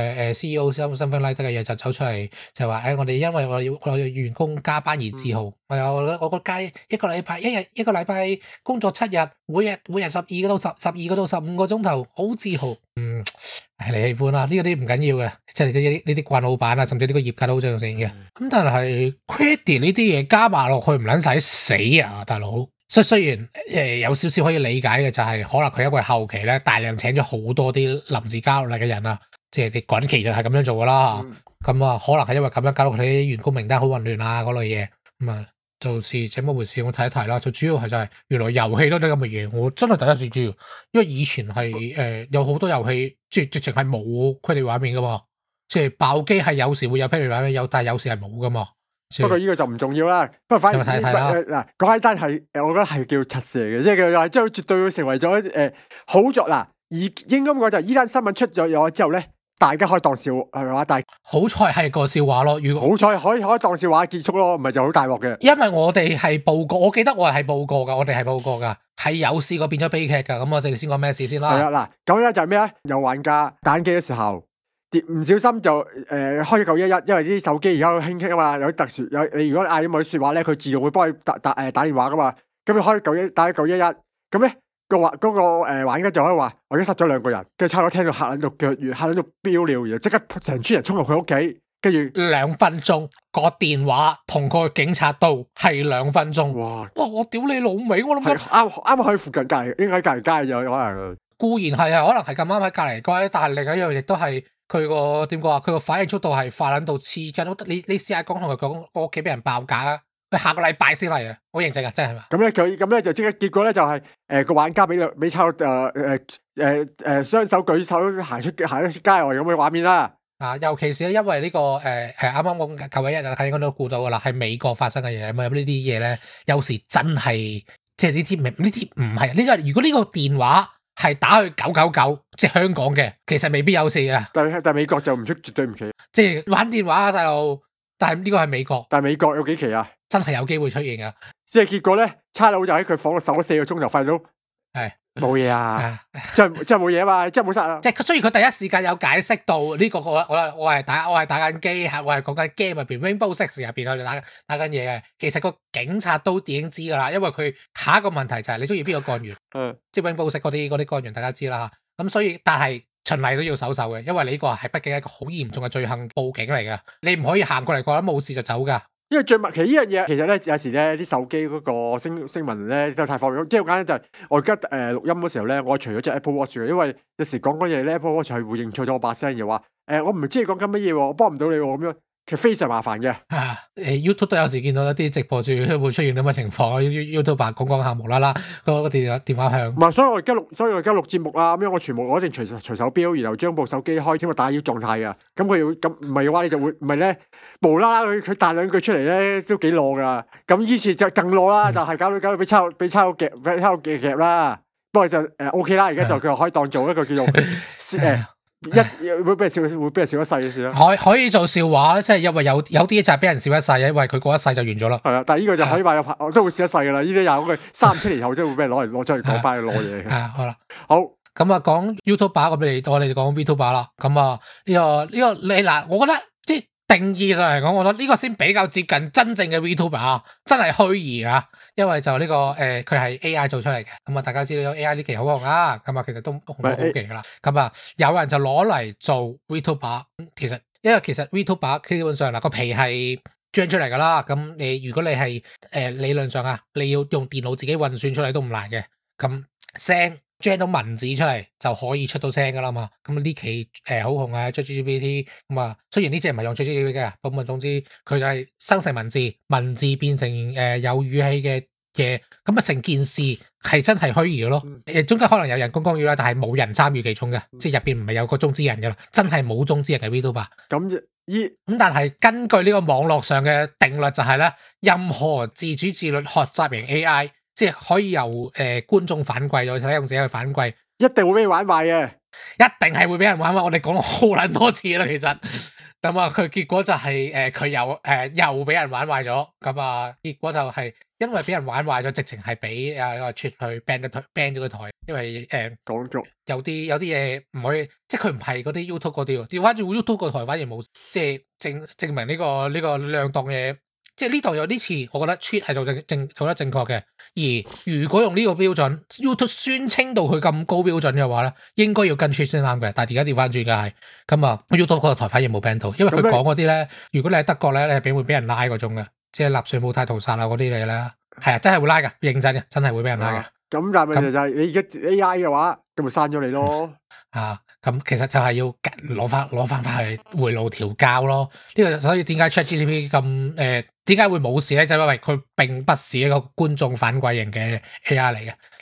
B: CEO 身份拉得嘅嘢就走出嚟，就話我哋因為我哋員工加班而自豪。我個街一個禮拜工作7日，每日12個到15個鐘頭，好自豪。係你喜歡啦，呢啲唔緊要嘅，即係呢啲慣老闆啊，甚至呢個業界都好正常嘅。咁但係 credit 呢啲嘢加埋落去唔撚使死啊，大佬。雖然有少少可以理解嘅，就係可能佢因為後期咧大量請咗好多啲臨時加入嚟嘅人啊，即係你趕期就係咁樣做噶啦。咁啊，可能係因為咁樣搞到佢啲員工名單好混亂啊嗰類嘢。咁啊，就是這麼回事。我睇一睇啦，就主要係就係原來遊戲都係咁嘅嘢，我真係第一次知。因為以前係有好多遊戲即係直情係冇佢哋畫面噶嘛， 即係爆機係有時會有 pay to win 有，但係有時係冇噶嘛。
A: 不過呢個就唔重要啦。不過反而
B: 睇啦。
A: 嗱，講起單係我覺得係叫柒事嚟嘅，即係佢又係將絕對會成為咗好作嗱。而應該咁講就係依單新聞出咗之後咧，大家可以當笑係咪話？但係
B: 好彩係個笑話咯。如果
A: 好彩可以當笑話結束咯，唔係就好大鑊嘅。
B: 因為我哋係報過，我記得我係報過㗎，我哋係報過㗎，係有試過變咗悲劇㗎。咁我哋先講咩事先啦。
A: 係啊，嗱，咁咧就係咩咧？有玩家打緊機嘅時候，唔小心就開咗911，因為啲手機而家好興傾啊嘛，有特殊你如果嗌某啲説話咧，佢自動會幫你打電話噶嘛。咁你開打咗911，咁咧嗰個玩家就可以話：我已經殺咗2個人，跟住差佬聽到嚇撚到腳軟，嚇撚到飆尿，然後即刻成村人衝入佢屋企，跟住
B: 2分鐘個電話同個警察度係2分鐘。
A: 哇！
B: 我屌你老味，我諗緊
A: 啱喺附近隔離，應該喺隔離街就可能。
B: 固然係啊，可能係咁啱喺隔離街，但係另一樣亦都係佢個點講啊？佢個反應速度係快撚到黐筋。你試下講同佢講，我屋企俾人爆架啊！佢下個禮拜先嚟啊！我認證啊，真係嘛？
A: 咁咧就即刻結果咧就係個玩家俾差佬雙手舉手行出街外咁嘅畫面啦。
B: 啊，尤其是咧，因為呢個啱啱講911就睇應該都估到噶啦，係美國發生嘅嘢啊嘛。咁呢啲嘢咧，有時真係即係呢啲唔係呢個。如果呢個電話係打去999，即係香港嘅，其實未必有事啊。
A: 但係美國就唔出，絕對唔奇。
B: 即係玩電話啊，細路。但係呢個係美國。
A: 但係美國有幾奇啊？
B: 真係有機會出現噶。
A: 即係結果咧，差佬就喺佢房度守咗4個鐘頭，發現到
B: 係
A: 冇嘢啊！真係冇嘢啊嘛，真係冇殺啊！
B: 即係雖然佢第一時間有解釋到呢個我係打緊機嚇，我係講緊 game 入邊 Rainbow Six 入邊我哋打緊嘢嘅。其實個警察都已經知㗎啦，因為佢下一個問題就係你中意邊個幹員？即係 Rainbow Six 嗰啲幹員大家知啦嚇。咁所以但係循例都要守嘅，因為你呢個係畢竟係一個好嚴重嘅罪行報警嚟㗎，你唔可以行過嚟覺得冇事就走㗎。
A: 因為最默奇呢樣嘢，其實咧有時咧啲手機嗰個聲聞咧都太方便，即係好簡單就係我而家錄音嗰時候咧，我除咗隻 Apple Watch 嘅，因為有時講嘢咧 Apple Watch 係會認錯咗我把聲，又話我唔知你講緊乜嘢喎，我幫唔到你喎咁樣。其實非常麻煩嘅。
B: YouTube 都有時見到一啲直播主會出現咁嘅情況 YouTube 講下無啦啦個電話響。
A: 唔係，所以我而家錄節目啊，咁樣我全部我一定隨手標，然後將部手機開添個打擾狀態㗎。咁佢要咁唔係嘅話，你就會唔係咧無啦啦佢彈兩句出嚟咧，都幾攞㗎。咁依次就更攞啦，就係搞到俾差佬夾啦。不過就OK 啦，而家就佢可以當做一個叫做會俾人笑一世嘅事啦。
B: 可以做笑話，即係因為有啲嘢就係俾人笑一世，因為佢過一世就完咗啦。
A: 係啊，但係呢個就可以話我都會笑一世噶啦。呢啲有句3-7年後都會俾人攞出嚟講翻去攞嘢。
B: 好啦，
A: 好
B: 咁啊，講 YouTuber 咁我哋講 VTuber 啦。咁啊呢個你嗱，我覺得即係定義上嚟講，我覺得呢個先比較接近真正嘅 VTuber 啊，真係虛擬啊。因為就呢個佢係 AI 做出嚟嘅。咁啊，大家知道 AI 呢期好紅啦。咁啊，其實都紅到好勁噶啦。咁啊，有人就攞嚟做 VTuber。因為其實 VTuber 基本上嗱個皮係張出嚟噶啦。咁如果你係理論上啊，你要用電腦自己運算出嚟都唔難嘅。咁聲將到文字出嚟就可以出到聲噶啦嘛。咁呢期好紅啊 ChatGPT 咁啊，雖然呢隻唔係用 ChatGPT 嘅，咁啊總之佢就係生成文字變成有語氣嘅嘢，咁啊成件事係真係虛擬嘅咯。中間可能有人工干擾啦，但係冇人參與其中嘅，即係入邊唔係有個中之人嘅啦，真係冇中之人嘅 VTuber。咁但係根據呢個網絡上嘅定律就係咧，任何自主自律學習型 AI。即係可以由觀眾反饋，再使用者去反饋，
A: 一定會俾你玩壞嘅，
B: 一定係會俾人玩壞。我哋講咗好撚多次啦，其實咁啊，佢結果就係佢又俾人玩壞咗。咁啊，結果就係因為俾人玩壞咗，直情係俾Twitch去 ban 咗個台，因為
A: 講足
B: 有啲嘢唔可以，即係佢唔係嗰啲 YouTube 嗰啲喎，調翻轉 YouTube 個台反而冇，即係證明呢個兩檔嘢。即係呢度有啲似，我覺得 Twitch 係做得正確嘅。而如果用呢個標準 ，YouTube 宣稱到佢咁高標準嘅話咧，應該要跟 Twitch 先啱嘅。但係而家調翻轉嘅係咁啊 ，YouTube 嗰個台反而冇 ban 到，因為佢講嗰啲咧，如果你喺德國咧，你係會俾人拉嗰種嘅，即係納粹母胎屠殺啊嗰啲嚟啦，係啊，真係會拉㗎，認真嘅，真係會俾人拉嘅。
A: 咁但係問題就係你而家 AI 嘅話，咁咪刪咗你咯。
B: 咁其實就係要攞翻去回爐調教咯。呢個所以點解 ChatGPT 咁點解會冇事咧？就因為佢並不是一個觀眾反饋型嘅 AI 嚟嘅。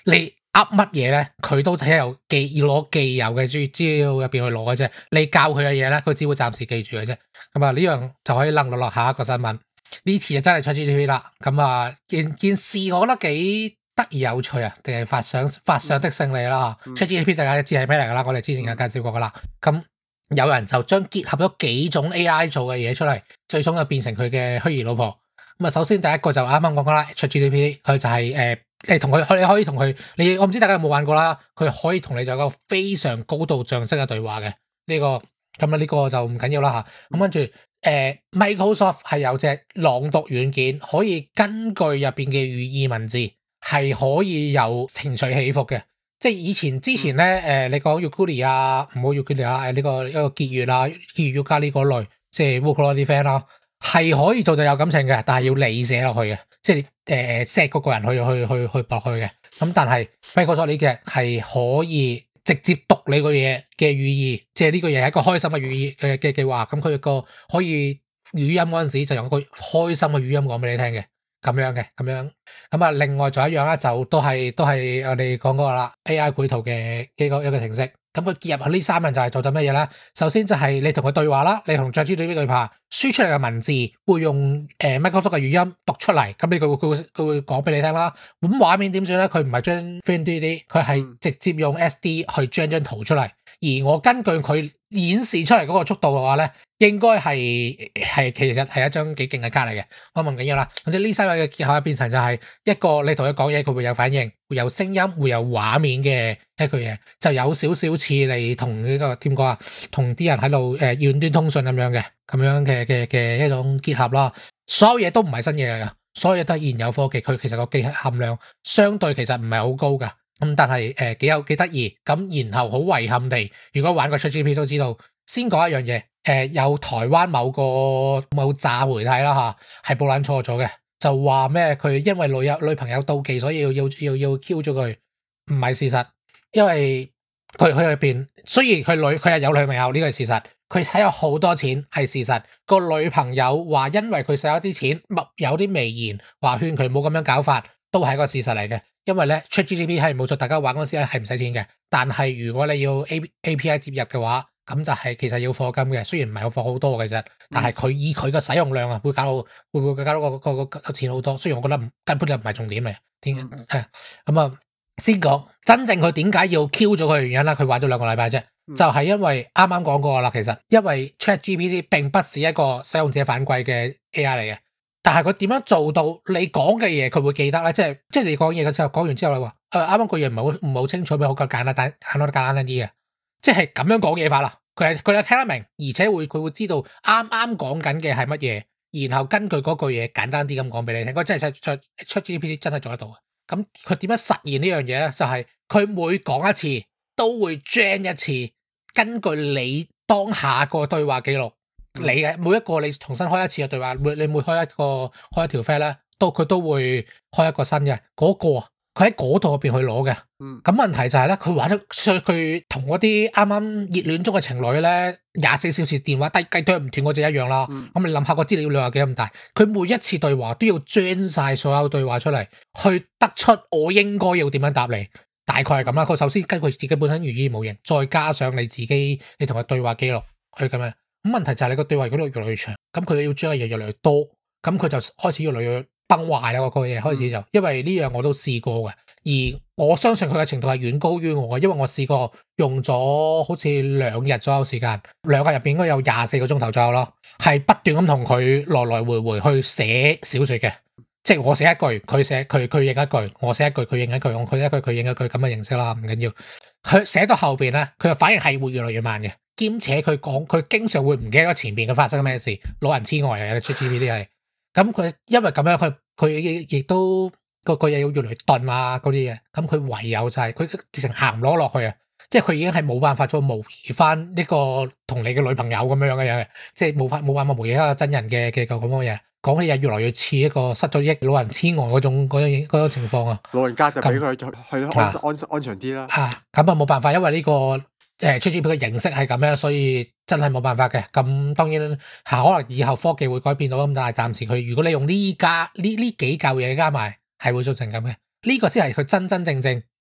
B: 乜嘢咧，佢都只係有要攞既有嘅資料入邊去攞嘅啫。你教佢嘅嘢咧，佢只會暫時記住嘅啫。咁啊，呢樣就可以楞到落下一個新聞。呢次就真係 ChatGPT 啦。咁啊，件事我覺得幾得意有趣啊，定係法上的勝利啦。ChatGPT 大家知係咩嚟㗎啦？我哋之前有介紹過㗎啦。咁有人就將結合咗幾種 AI 做嘅嘢出嚟，最終就變成佢嘅虛擬老婆。咁啊，首先第一個就啱啱講過啦 ，ChatGPT 佢就係你可以同佢，我唔知大家有冇玩過啦，佢可以同你做一個非常高度像式嘅對話嘅呢個，咁啊呢個就唔緊要啦嚇。咁跟住Microsoft 係有隻朗讀軟件，可以根據入邊嘅語義文字係可以有情緒起伏嘅。即係之前咧，你講 Ukulele 啊，唔好 Ukulele 啦，呢個一個結語啊，結語加呢個類，即係 Vocaloid 啲 friend 啦，係可以做到有感情嘅，但係要你寫落去嘅，即係set 嗰個人去駁去嘅。咁但係 Microsoft 呢嘅係可以直接讀你個嘢嘅語義，即係呢個嘢係一個開心嘅語義嘅話，咁佢個可以語音嗰陣時就用個開心嘅語音講俾你聽嘅。咁樣咁啊，另外仲有一樣啦，就都係我哋講過啦 ，AI 繪圖嘅一個程式。咁佢結入呢三樣就係做咗乜嘢咧？首先就係你同佢對話啦，你同 ChatGPT 對話，輸出嚟嘅文字會用Microsoft 嘅語音讀出嚟，咁佢會講俾你聽啦。咁畫面點算咧？佢唔係將 3D，佢係直接用 SD 去將張圖出嚟。而我根據佢演示出嚟嗰個速度嘅話咧，應該係其實係一張幾勁嘅卡嚟嘅。我唔緊要啦，或者呢三位嘅結合變成就係一個你同佢講嘢，佢會有反應，會有聲音，會有畫面嘅一句嘢，就有少少似你同呢個點講啊，同啲人喺度遠端通訊咁樣嘅一種結合啦。所有嘢都唔係新嘢嚟噶，所有嘢都係現有科技，佢其實個技術含量相對其實唔係好高噶。咁但係幾得意，咁然後好遺憾地，如果玩過 ChatGPT 都知道，先講一樣嘢，有台灣某詐媒體啦嚇，係報撚錯咗嘅，就話咩佢因為女朋友妒忌，所以要 Q 咗佢，唔係事實，因為佢入邊雖然佢係有女朋友呢個係事實，佢使咗好多錢係事實，個女朋友話因為佢使咗啲錢，有啲微言話勸佢冇咁樣搞法，都係一個事實嚟嘅。因為咧 ChatGPT 係冇錯，大家玩嗰時咧係唔使錢嘅，但係如果你要 API 接入嘅話，咁就係其實要課金嘅。雖然唔係有課好多嘅啫，但係佢以佢嘅使用量啊，會搞到個錢好多。雖然我覺得根本就唔係重點嚟，咁啊，先講真正佢點解要 Q 咗佢嘅原因啦。佢玩咗2個禮拜啫，就係因為啱啱講過啦。其實因為 ChatGPT 並不是一個使用者反饋嘅 AI 嚟嘅。但係佢點樣做到你講嘅嘢佢會記得咧？即係你講嘢嘅時候，講完之後你話啱啱個嘢唔係好清楚，咪好簡單啲嘅，即係咁樣講嘢法啦。佢係聽得明，而且佢會知道啱啱講緊嘅係乜嘢，然後根據嗰句嘢簡單啲咁講俾你聽。嗰真係ChatGPT 真係做得到嘅。咁佢點樣實現呢樣嘢咧？就係佢每講一次都會 gen 一次，根據你當下個對話記錄。你嘅每一個你重新開一次嘅對話，你每開一條 file 咧，佢都會開一個新嘅嗰個，佢喺嗰度入邊去攞嘅。咁問題就係咧，佢話咗佢同嗰啲啱啱熱戀中嘅情侶咧，24小時電話雞啄唔斷嗰隻一樣啦。咁你諗下個資料量有幾咁大？佢每一次對話都要 gen 晒所有對話出嚟，去得出我應該要點樣答你。大概係咁啦。佢首先根據自己本身語義模型，再加上你自己你同佢對話記錄去咁樣。咁問題就係你個對話嗰度越嚟越長，咁佢要將嘅嘢越嚟越多，咁佢就開始越嚟越崩壞啦。個嘢開始就，因為呢樣我都試過嘅，而我相信佢嘅程度係遠高於我嘅，因為我試過用咗好似2日左右時間，2日入邊應該有24個鐘頭左右咯，係不斷咁同佢來回去寫小說嘅，即係我寫一句，佢應一句，我寫一句，佢應一句，我佢一句，佢應一句咁嘅形式啦，唔緊要。佢寫到後邊咧，佢嘅反應係會越嚟越慢嘅。兼且佢經常會唔記得前邊嘅發生咩事，老人痴呆嚟嘅 ChatGPT 係。咁佢因為咁樣，佢亦都個嘢要越嚟越鈍啊嗰啲嘢。咁佢唯有就係佢直情行唔落去啊！即係佢已經係冇辦法再模擬翻呢個同你嘅女朋友咁樣嘅嘢，即係冇辦法模擬一個真人嘅咁嘅嘢。講啲嘢越來越似一個失咗憶老人痴呆嗰種情況啊！
A: 老人家就俾佢去安詳啲啦。
B: 咁啊冇辦法，因為呢個。ChatGPT 嘅形式係咁樣，所以真係冇辦法嘅。咁當然可能以後科技會改變到咁，但係暫時佢如果你用呢幾嚿嘢加埋，係會做成咁嘅。呢個先係佢真正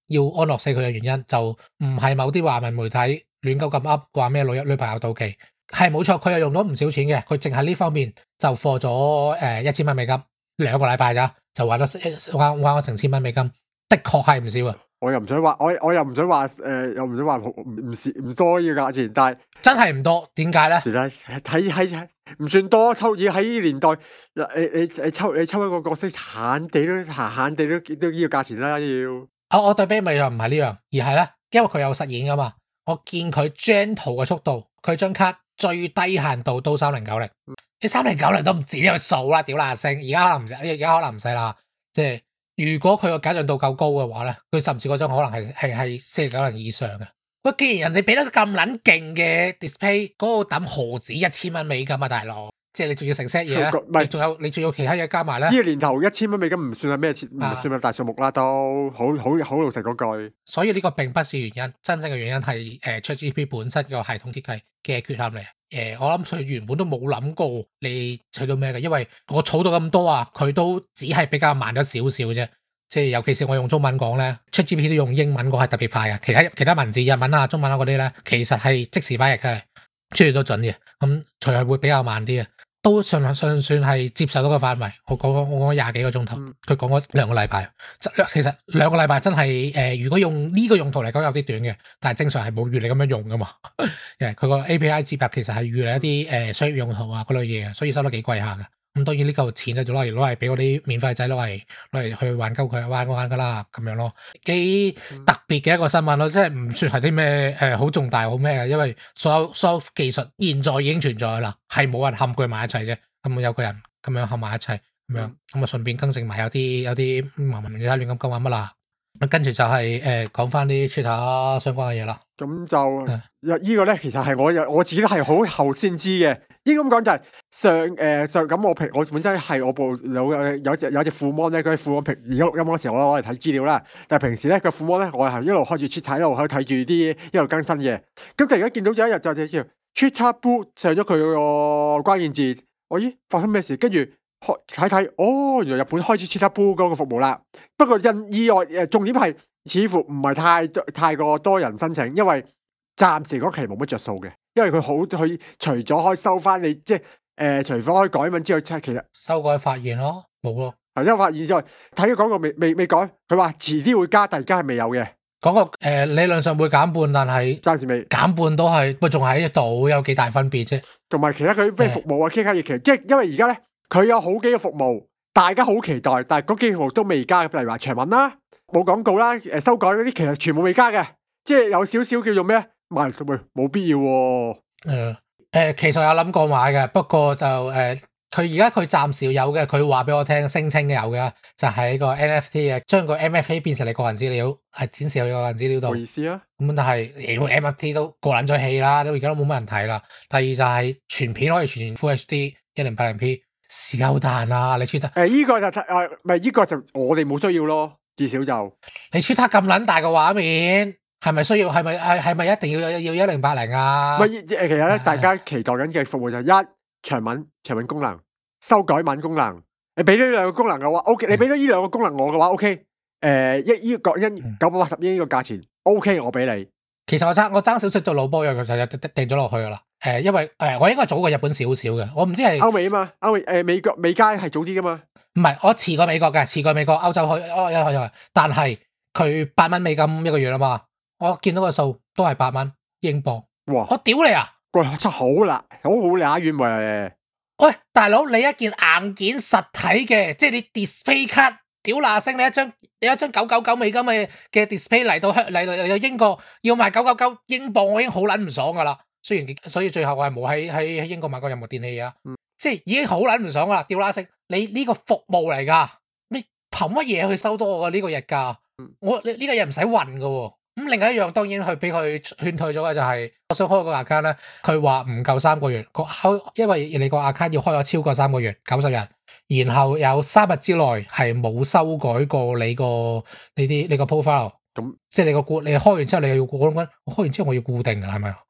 B: 要安樂死佢嘅原因，就唔係某啲華文媒體亂鳩咁噏話咩女朋友到期，係冇錯，佢又用咗唔少錢嘅，佢淨係呢方面就貨咗1000蚊美金，2個禮拜咋，就話咗花咗成千蚊美金，的確係唔少啊！
A: 我又唔想話，我又唔想話又唔想話唔多呢個價錢，但係
B: 真係唔多，點解咧？
A: 睇唔算多，抽已喺呢年代，你抽一個角色，閒地都呢個價錢啦，要。
B: 我對比咪又唔係呢樣，而係咧，因為佢有實演噶嘛，我見佢 gen 圖嘅速度，佢張卡最低限度都3090，你3090都唔止呢個數啦，屌啦聲，而家可能唔使啦，即係。如果佢個解像度夠高嘅話咧，佢甚至嗰張可能係4090以上嘅。喂，既然人哋俾得咁撚勁嘅 display，嗰個抌何止1000蚊美金啊，大佬！即係你仲要成 set 嘢咧，你仲有其他嘢加埋咧。
A: 呢個年頭1000蚊美金唔算係咩錢，唔算係大數目啦，都好老實嗰句。
B: 所以呢個並不是原因，真正嘅原因係ChatGPT 本身個系統設計嘅缺陷嚟。我諗佢原本都冇諗過你取到咩嘅，因為我儲到咁多啊，佢都只係比較慢咗少少啫。即係尤其是我用中文講咧，ChatGPT 都用英文講係特別快嘅，其他文字日文啊、中文啊嗰啲咧，其實係即時翻譯嘅，出嚟都準嘅。咁除係會比較慢啲嘅，都算係接受到個範圍。我講20幾個鐘頭，佢講咗2個禮拜。其實2個禮拜真係如果用呢個用途嚟講有啲短嘅，但係正常係冇預你咁樣用噶嘛。佢個 API 接入其實係預你一啲商業用途啊嗰類嘢嘅，所以收得幾貴下嘅。咁當然呢嚿錢就攞嚟俾嗰啲免費仔攞嚟去玩鳩佢玩噶啦咁樣咯，幾特別嘅一個新聞咯，即係唔算係啲咩好重大好咩嘅，因為所有技術現在已經存在啦，係冇人冚佢埋一齊啫，咁有個人咁樣冚埋一齊咁樣，咁啊順便更正埋有啲麻麻亂咁講話乜啦。跟住就係講翻啲 Twitter 相關嘅嘢啦。
A: 咁就呢個咧，其實係我自己都係好後先知嘅。應該咁講就係上咁我本身係我部有隻副 mon 咧，佢喺副 mon 音嗰時候我攞嚟睇資料啦。但係平時咧個副 mon 咧，我係一路開住 Twitter 一路睇住啲一路更新嘅。咁突然間見到有一日就叫 Twitter Blue 上咗佢個關鍵字，我咦發生咩事？跟住睇，哦，原來日本開始 Twitter Blue 嗰個服務啦。不過因意外重點係似乎唔係太過多人申請，因為暫時嗰期冇乜着數嘅。因為佢除咗可以收翻你，即係除咗可以改文之外，其實
B: 修改發現咯，冇咯。
A: 因為發現之外，睇佢廣告未改，佢話遲啲會加，但而家係未有嘅。
B: 廣告理論上會減半，但係
A: 暫時未
B: 減半都係，不過仲喺度，有幾大分別啫。
A: 同埋其他佢咩服務啊，其他嘢其實即係因為而家咧，佢有好幾個服務，大家好期待，但係嗰幾個服務都未加，例如話長文啦、冇廣告啦、修改嗰啲，其實全部未加嘅，即係有少少叫做咩？冇必要喎。
B: 其實有諗過買嘅，不過就佢暫時有嘅，佢話俾我聽聲稱有嘅，就係個 NFT 嘅，將個 MFA 變成你個人資料，係展示喺你個人資料度。
A: 冇意思啊！
B: 咁但係NFT 都過撚咗氣啦，都而家都冇乜人睇啦。第二就係全片可以全 Full HD 1080p，是夠彈啊！你 Twitter
A: 依個就唔係依個就我哋冇需要咯，至少就
B: 你 Twitter 咁撚大個畫面。係咪需要？係咪一定要1080啊？
A: 其實咧，大家期待緊嘅服務就係長文功能、修改文功能。你俾咗呢兩個功能嘅話 ，OK。你俾咗呢兩個功能我嘅話，OK。呢個980英呢個價錢 ，OK， 我俾你。
B: 其實我爭少少做腦波藥，就掟咗落去噶啦。因為我應該早過日本少少嘅，我唔知係
A: 歐美啊嘛，美加係早啲噶嘛。
B: 唔係，我遲過美國嘅，歐洲去，但係佢8蚊美金一個月啊嘛。我見到個數都係8蚊英鎊，
A: 哇！
B: 我屌你啊！
A: 喂，真係好乸遠喎！
B: 喂，大佬，你一件硬件實體嘅，即係你 display 卡，屌嗱聲，你一張999美金嘅 display 嚟到英國要賣999英鎊，我已經好撚唔爽噶啦。所以最後我係冇喺英國買過任何電器啊，即係已經好撚唔爽噶啦，屌嗱聲，你呢個服務嚟噶，你憑乜嘢去收多我呢個日價？你呢個嘢唔使運噶喎。咁另外一樣當然去俾佢勸退咗嘅就係，我想開個 account 咧，佢話唔夠3個月，因為你個 account 要開咗超過3個月90日，然後有3日之內係冇修改過你個 profile，咁即係你開完之後你又要我開完之後我要固定嘅係咪？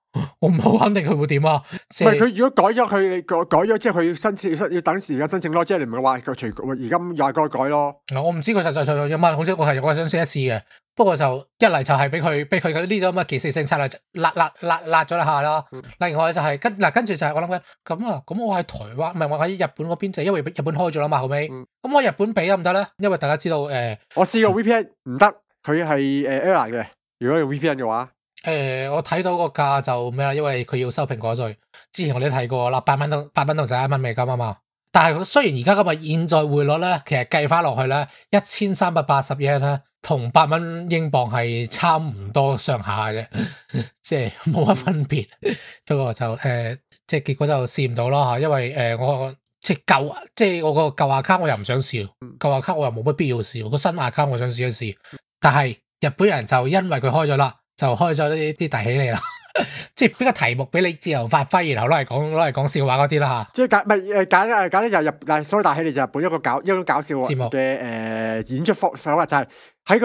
B: 我唔係好肯定佢會點啊。
A: 唔係佢如果改咗佢改咗之後，佢要申請要等時間申請咯，即係你唔係話佢隨而家又改咯。
B: 我唔知佢實際上有乜，總之我係想試一試嘅。不過就一嚟就係俾佢呢種咁嘅技術性策略辣咗一下啦。另外就係跟住就係我諗緊咁我喺台灣，唔係我喺日本嗰邊，就因為日本開咗啦嘛後尾。咁我日本俾得唔得咧？因為大家知道
A: 我試過 VPN 唔得，佢係error 嘅。如果用 VPN 嘅話，
B: 我睇到個價就咩啦，因為佢要收蘋果稅。之前我哋都睇過啦，8蚊同11蚊美金啊嘛。但係雖然而家今日現在匯率咧，其實計翻落去咧，1380 yen 咧，同8蚊英鎊係差唔多上下嘅啫，即係冇乜分別。不過就即係結果就試唔到啦嚇，因為我即係我個舊 account 我又唔想試，舊 account 我又冇乜必要試，個新 account 我想試一試。但係日本人就因為佢開咗啦，就開咗啲大喜利啦。即係俾個題目俾你自由發揮，然後攞嚟講笑話嗰啲啦嚇。
A: 即係揀咧就日，所以大喜利就日本一個搞笑
B: 節目
A: 嘅演出方法，就係喺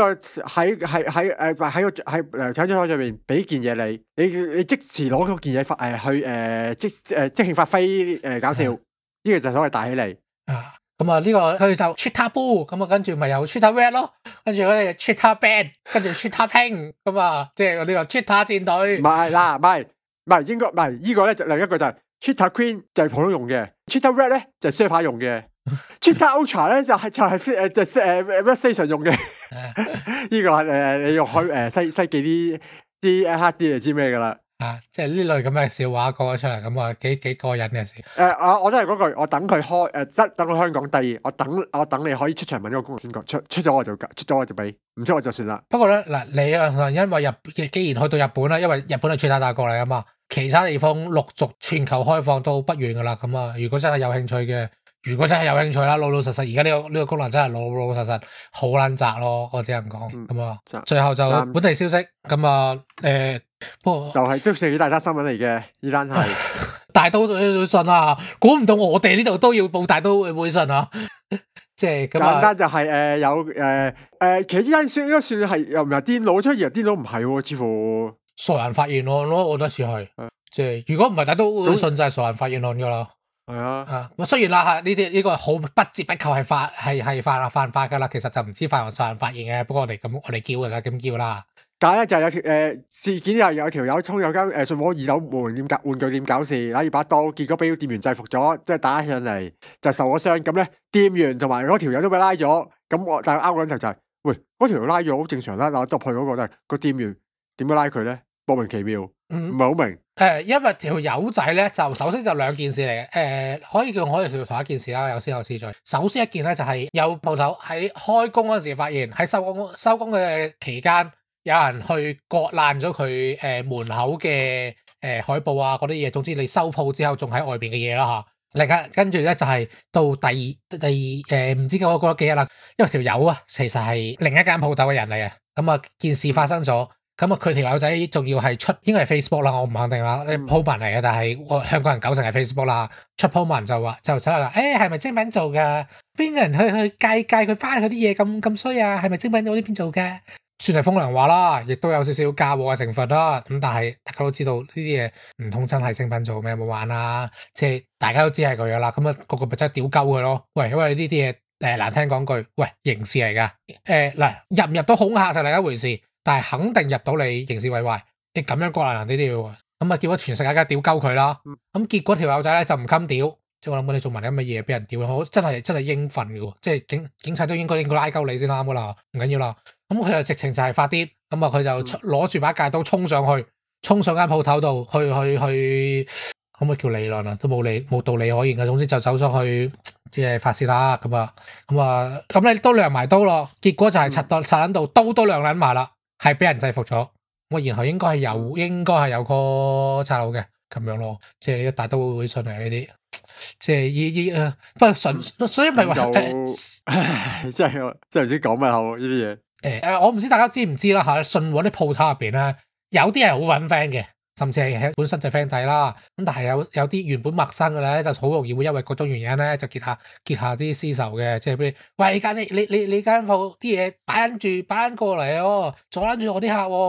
A: 睇張台上面俾件嘢你即時攞嗰件嘢去即興發揮搞笑，呢個就所謂大喜利。
B: 咁啊呢個佢就 Twitter Blue， 咁啊跟住咪有 Twitter Red 咯，跟住嗰啲 Twitter Band， 跟住 Twitter Pink， 咁啊即係呢個 Twitter 戰隊。
A: 唔係啦，唔係應該唔係呢個咧，就另一個就係 Twitter Queen 就係普通用嘅 ，Twitter Red 咧就係 server 用嘅，Twitter Ultra 咧就係Workstation 用嘅。呢個係你用去西記啲黑啲就知咩噶啦。
B: 即係呢類咁嘅笑話講咗出嚟，咁啊幾過癮嘅事。
A: 我都係嗰句，我等佢開等佢香港第二，我等你可以出場問呢個功能先講，出咗我就俾，唔出我就算啦。
B: 不過咧嗱，你啊因為既然去到日本啦，因為日本係Twitter大國嚟啊嘛，其他地方陸續全球開放都不遠噶啦。咁啊，如果真係有興趣嘅，啦，老實實，而家呢個功能真係老實實好撚雜咯，我只能講咁啊。最後就本地消息咁啊，不過
A: 就係都算幾大單新聞嚟嘅，呢單係
B: 大都會信啊！估唔到我哋呢度都要報大都會信啊！即係
A: 簡單就係有其實呢單應該算係又唔係癲佬出現，癲佬唔係喎，似乎
B: 傻人發現案咯，我覺得似係。即係如果唔係大都會信就係傻人發現案噶啦。
A: 係啊，
B: 雖然啦呢個好不折不扣係犯法噶啦，其實就唔知犯傻人發現嘅，不過我哋叫噶啦，咁叫啦。
A: 但係咧就係有條事件又有條友衝有間信和二樓玩具店搞事，攞住把刀，結果俾店員制服咗，即係打上嚟就受咗傷。咁咧店員同埋嗰條友都俾拉咗。咁但係啱嗰陣就係，喂嗰條友拉咗好正常啦。嗱，入去嗰個都係個店員點樣拉佢咧？莫名其妙，唔係好明。
B: 因為條友仔咧就首先就兩件事嚟嘅，可以叫同一件事啦，有先後次序。首先一件咧就係有鋪頭喺開工嗰陣時發現喺收工嘅期間。有人去割爛咗佢門口嘅海報啊嗰啲嘢，總之你收鋪之後仲喺外邊嘅嘢啦嚇。跟住咧就係到第二唔知過咗幾日啦，因為條友啊其實係另一間鋪頭嘅人嚟嘅。咁啊件事發生咗，咁啊佢條友仔仲要係出應該係 Facebook 啦，我唔肯定啦，鋪文嚟嘅，但係香港人90%係 Facebook 啦。出鋪文就話就出嚟話，係咪精品做㗎？邊個人去介佢翻佢啲嘢咁衰啊？係咪精品做呢邊做㗎？算係風涼話啦，亦都有少少嫁禍嘅成分啦。咁但係大家都知道呢啲嘢唔通真係精品做咩？冇玩啦，即係大家都知係佢噶啦。咁啊個咪真係屌鳩佢咯。喂，因為呢啲嘢難聽講句，喂刑事嚟噶。嗱入唔入到恐嚇就另一回事，但係肯定入到你刑事毀壞。你咁樣割爛人呢啲嘢，咁啊結果全世界梗係屌鳩佢啦。咁結果條友仔咧就唔襟屌，即係我諗你做埋啲咁嘅嘢俾人屌，我真係應份嘅喎。即係警察都應該拉鳩你先啱噶啦，唔緊要啦。咁佢就直情就係發癲，咁啊佢就攞住把戒刀衝上間鋪頭度去，可唔可以叫理論啊？都冇道理可言嘅。總之就走上去即係發泄啦。咁你都亮埋刀咯，結果就係拆撚到刀都亮撚埋啦，係俾人制服咗。咁然後應該係有個賊佬嘅咁樣咯，即係大都會信嚟呢啲，即係不過所以咪話
A: 真係唔知講咩好呢啲嘢。
B: 我唔知大家知唔知啦嚇，信和啲鋪頭入邊咧，有啲係好揾 friend 嘅，甚至係本身就 friend 仔啦。咁但係有啲原本陌生嘅咧，就好容易會因為各種原因咧，就結下啲私仇嘅。即係譬如，喂，你間鋪啲嘢擺緊過嚟喎，阻撚住我啲客喎。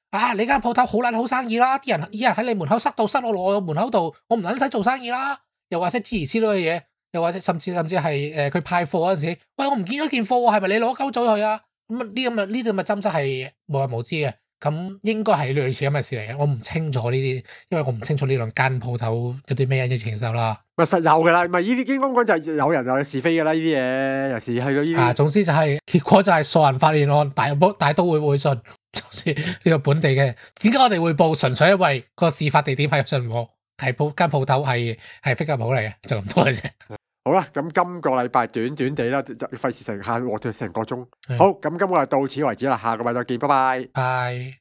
B: 啊，你間鋪頭好撚好生意啦，啲人喺你門口塞我落我門口度，我唔撚使做生意啦。又或者諸如此類嘅嘢，又或者甚至係佢派貨嗰陣時，喂，我唔見咗件貨喎，係咪你攞鳩咗佢啊？呢啲咁嘅爭執係無人無知嘅，咁應該係類似咁嘅事嚟嘅。我唔清楚呢啲，因為我唔清楚呢兩間鋪頭有啲咩恩怨情仇啦。
A: 咪實有噶啦，咪呢啲經講就係有人有是非噶啦，呢啲嘢有時去到呢啲。
B: 總之就係、結果就係傻人發現案，大都會信，好似呢個本地嘅。點解我哋會報？純粹因為個事發地點喺信和，係間鋪頭係飛吉鋪嚟嘅，就咁多嘅啫。
A: 好啦，咁今個禮拜短短地啦，就費事成個鐘。好，咁今個禮拜到此為止啦，下個禮拜再見，拜拜。
B: 拜。